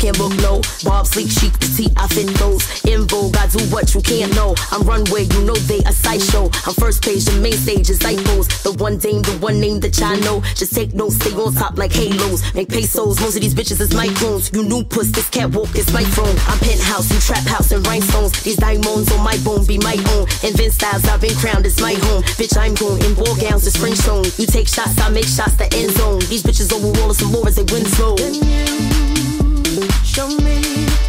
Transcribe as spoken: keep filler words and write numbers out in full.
can't look low. Bob, sleek, chic, petite, I fit those. In vogue, I do what you can't know. I'm runway, you know they a sideshow. I'm first page, the main stage is Ipos. The one dame, the one name that y'all know. Just take notes, stay on top like halos. Make pesos, most of these bitches is my clones. You new puss, this catwalk is my throne. I'm penthouse, you trap house and rhinestones. These diamonds on my bone be my own. Invent styles, I've been crowned, it's my home. Bitch, I'm going in ball gowns, it's French zone. You take shots, I make shots, the end zone. These bitches overall some more as they win slow. Can you show me